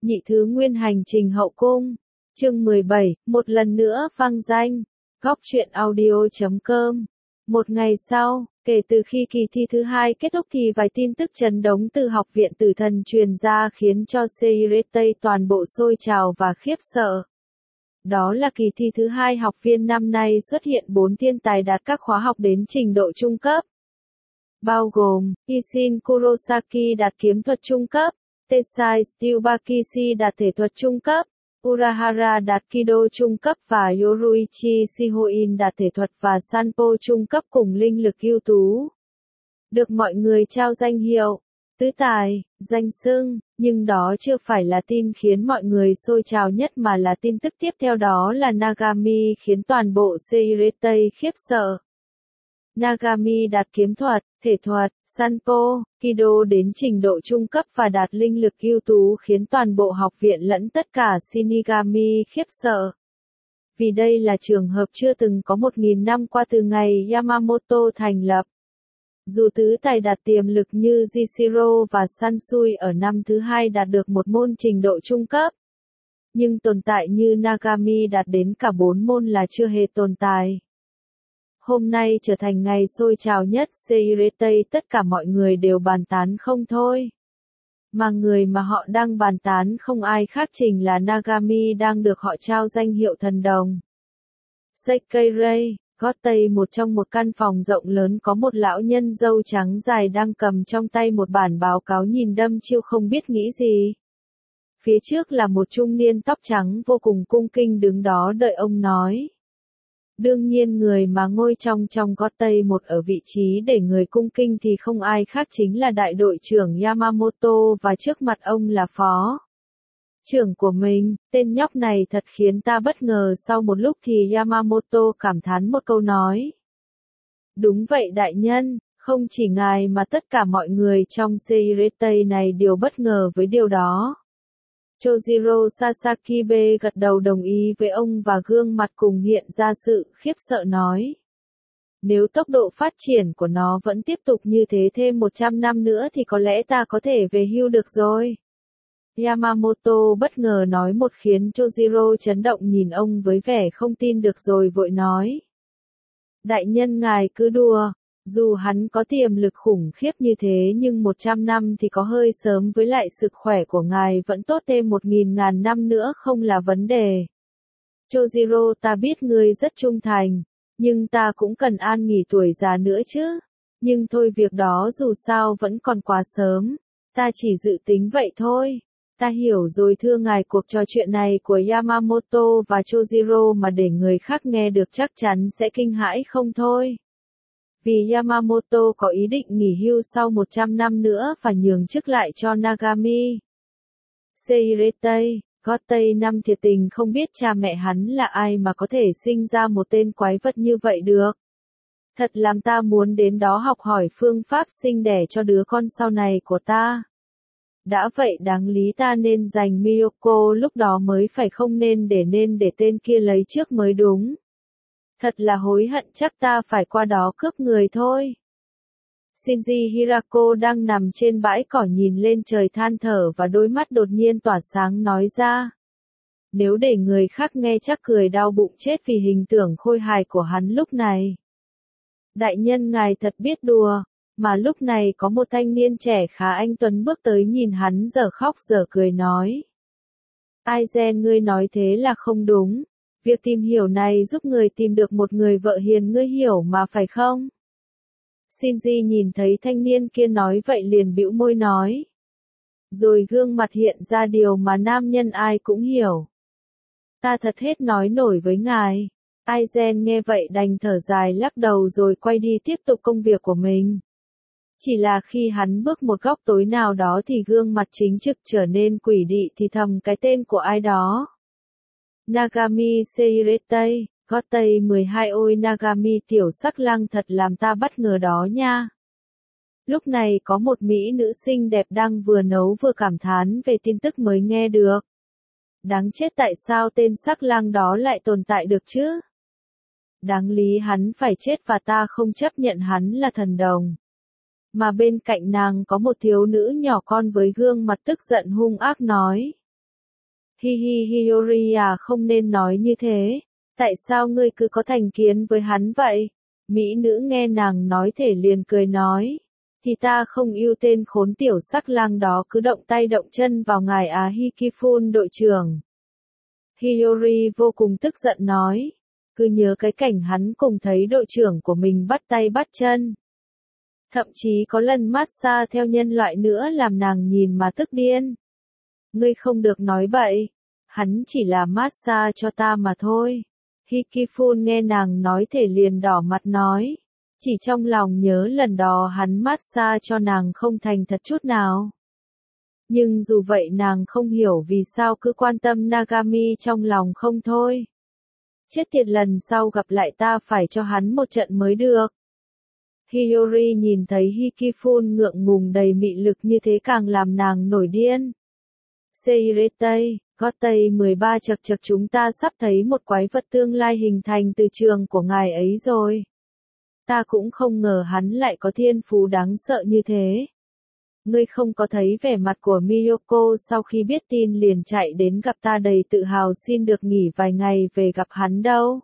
Nhị thứ nguyên hành trình hậu cung. Chương 17, một lần nữa vang danh. Góc truyện audio.com. Một ngày sau, kể từ khi kỳ thi thứ hai kết thúc thì vài tin tức chấn động từ học viện Tử Thần truyền ra khiến cho Seirete toàn bộ sôi trào và khiếp sợ. Đó là kỳ thi thứ hai học viên năm nay xuất hiện 4 thiên tài đạt các khóa học đến trình độ trung cấp. Bao gồm, Isshin Kurosaki đạt kiếm thuật trung cấp, Tessai Tsubakisi đạt thể thuật trung cấp, Urahara đạt Kido trung cấp và Yoruichi Shihoin đạt thể thuật và Sanpo trung cấp cùng linh lực ưu tú. Được mọi người trao danh hiệu tứ tài, danh xưng, nhưng đó chưa phải là tin khiến mọi người sôi trào nhất mà là tin tức tiếp theo đó là Nagami khiến toàn bộ Seirete khiếp sợ. Nagami đạt kiếm thuật, thể thuật, Sanpo, Kido đến trình độ trung cấp và đạt linh lực ưu tú khiến toàn bộ học viện lẫn tất cả Shinigami khiếp sợ. Vì đây là trường hợp chưa từng có 1.000 năm qua từ ngày Yamamoto thành lập. Dù tứ tài đạt tiềm lực như Jishiro và Sansui ở năm thứ hai đạt được một môn trình độ trung cấp, nhưng tồn tại như Nagami đạt đến cả 4 môn là chưa hề tồn tại. Hôm nay trở thành ngày sôi trào nhất Seirete, tất cả mọi người đều bàn tán không thôi. Mà người mà họ đang bàn tán không ai khác chính là Nagami đang được họ trao danh hiệu thần đồng. Seikei, gót tây một trong một căn phòng rộng lớn có một lão nhân râu trắng dài đang cầm trong tay một bản báo cáo nhìn đăm chiêu không biết nghĩ gì. Phía trước là một trung niên tóc trắng vô cùng cung kinh đứng đó đợi ông nói. Đương nhiên người mà ngồi trong gót tây một ở vị trí để người cung kinh thì không ai khác chính là đại đội trưởng Yamamoto và trước mặt ông là phó trưởng của mình. Tên nhóc này thật khiến ta bất ngờ. Sau một lúc thì Yamamoto cảm thán một câu nói. Đúng vậy đại nhân, không chỉ ngài mà tất cả mọi người trong Seirete này đều bất ngờ với điều đó. Chojiro Sasakibe gật đầu đồng ý với ông và gương mặt cùng hiện ra sự khiếp sợ nói. Nếu tốc độ phát triển của nó vẫn tiếp tục như thế thêm 100 năm nữa thì có lẽ ta có thể về hưu được rồi. Yamamoto bất ngờ nói một khiến Chojiro chấn động nhìn ông với vẻ không tin được rồi vội nói. Đại nhân ngài cứ đùa. Dù hắn có tiềm lực khủng khiếp như thế nhưng 100 năm thì có hơi sớm với lại sức khỏe của ngài vẫn tốt thêm 1.000 năm nữa không là vấn đề. Chojiro ta biết ngươi rất trung thành, nhưng ta cũng cần an nghỉ tuổi già nữa chứ. Nhưng thôi việc đó dù sao vẫn còn quá sớm, ta chỉ dự tính vậy thôi. Ta hiểu rồi thưa ngài cuộc trò chuyện này của Yamamoto và Chojiro mà để người khác nghe được chắc chắn sẽ kinh hãi không thôi. Vì Yamamoto có ý định nghỉ hưu sau 100 năm nữa và nhường chức lại cho Nagami. Seirete, gót tây năm thiệt tình không biết cha mẹ hắn là ai mà có thể sinh ra một tên quái vật như vậy được. Thật làm ta muốn đến đó học hỏi phương pháp sinh đẻ cho đứa con sau này của ta. Đã vậy đáng lý ta nên giành Miyoko lúc đó mới phải không nên để tên kia lấy trước mới đúng. Thật là hối hận chắc ta phải qua đó cướp người thôi. Shinji Hirako đang nằm trên bãi cỏ nhìn lên trời than thở và đôi mắt đột nhiên tỏa sáng nói ra. Nếu để người khác nghe chắc cười đau bụng chết vì hình tượng khôi hài của hắn lúc này. Đại nhân ngài thật biết đùa, mà lúc này có một thanh niên trẻ khá anh tuấn bước tới nhìn hắn giờ khóc giờ cười nói. Aizen ngươi nói thế là không đúng. Việc tìm hiểu này giúp người tìm được một người vợ hiền ngươi hiểu mà phải không? Shinji nhìn thấy thanh niên kia nói vậy liền bĩu môi nói. Rồi gương mặt hiện ra điều mà nam nhân ai cũng hiểu. Ta thật hết nói nổi với ngài. Aizen nghe vậy đành thở dài lắc đầu rồi quay đi tiếp tục công việc của mình. Chỉ là khi hắn bước một góc tối nào đó thì gương mặt chính trực trở nên quỷ dị thì thầm cái tên của ai đó. Nagami Seirete, gót tây 12 ôi Nagami tiểu sắc lang thật làm ta bất ngờ đó nha. Lúc này có một mỹ nữ xinh đẹp đang vừa nấu vừa cảm thán về tin tức mới nghe được. Đáng chết tại sao tên sắc lang đó lại tồn tại được chứ? Đáng lý hắn phải chết và ta không chấp nhận hắn là thần đồng. Mà bên cạnh nàng có một thiếu nữ nhỏ con với gương mặt tức giận hung ác nói. Hi hi Hiyori à, không nên nói như thế. Tại sao ngươi cứ có thành kiến với hắn vậy? Mỹ nữ nghe nàng nói thể liền cười nói. Thì ta không yêu tên khốn tiểu sắc lang đó cứ động tay động chân vào ngài Hikifun đội trưởng. Hiyori vô cùng tức giận nói. Cứ nhớ cái cảnh hắn cùng thấy đội trưởng của mình bắt tay bắt chân. Thậm chí có lần massage theo nhân loại nữa làm nàng nhìn mà tức điên. Ngươi không được nói bậy. Hắn chỉ là massage cho ta mà thôi. Hikifun nghe nàng nói thể liền đỏ mặt nói. Chỉ trong lòng nhớ lần đó hắn massage cho nàng không thành thật chút nào. Nhưng dù vậy nàng không hiểu vì sao cứ quan tâm Nagami trong lòng không thôi. Chết tiệt, lần sau gặp lại ta phải cho hắn một trận mới được. Hiyori nhìn thấy Hikifun ngượng ngùng đầy mị lực như thế càng làm nàng nổi điên. Seirete, Gotei 13 chật chật, chúng ta sắp thấy một quái vật tương lai hình thành từ trường của ngài ấy rồi. Ta cũng không ngờ hắn lại có thiên phú đáng sợ như thế. Ngươi không có thấy vẻ mặt của Miyoko sau khi biết tin liền chạy đến gặp ta đầy tự hào xin được nghỉ vài ngày về gặp hắn đâu.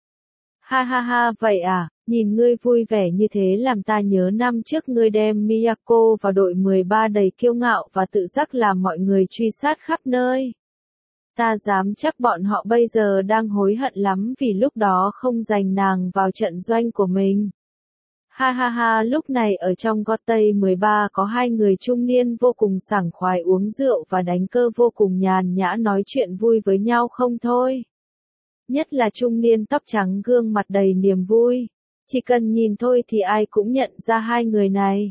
Ha ha ha, vậy à, nhìn ngươi vui vẻ như thế làm ta nhớ năm trước ngươi đem Miyako vào đội 13 đầy kiêu ngạo và tự giác làm mọi người truy sát khắp nơi. Ta dám chắc bọn họ bây giờ đang hối hận lắm vì lúc đó không giành nàng vào trận doanh của mình. Ha ha ha, lúc này ở trong Gotei 13 có hai người trung niên vô cùng sảng khoái uống rượu và đánh cơ vô cùng nhàn nhã nói chuyện vui với nhau không thôi. Nhất là trung niên tóc trắng gương mặt đầy niềm vui. Chỉ cần nhìn thôi thì ai cũng nhận ra hai người này.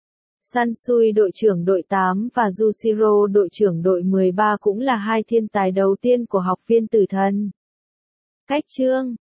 Sansui đội trưởng đội 8 và Yushiro đội trưởng đội 13 cũng là hai thiên tài đầu tiên của học viên tử thần. Cách chương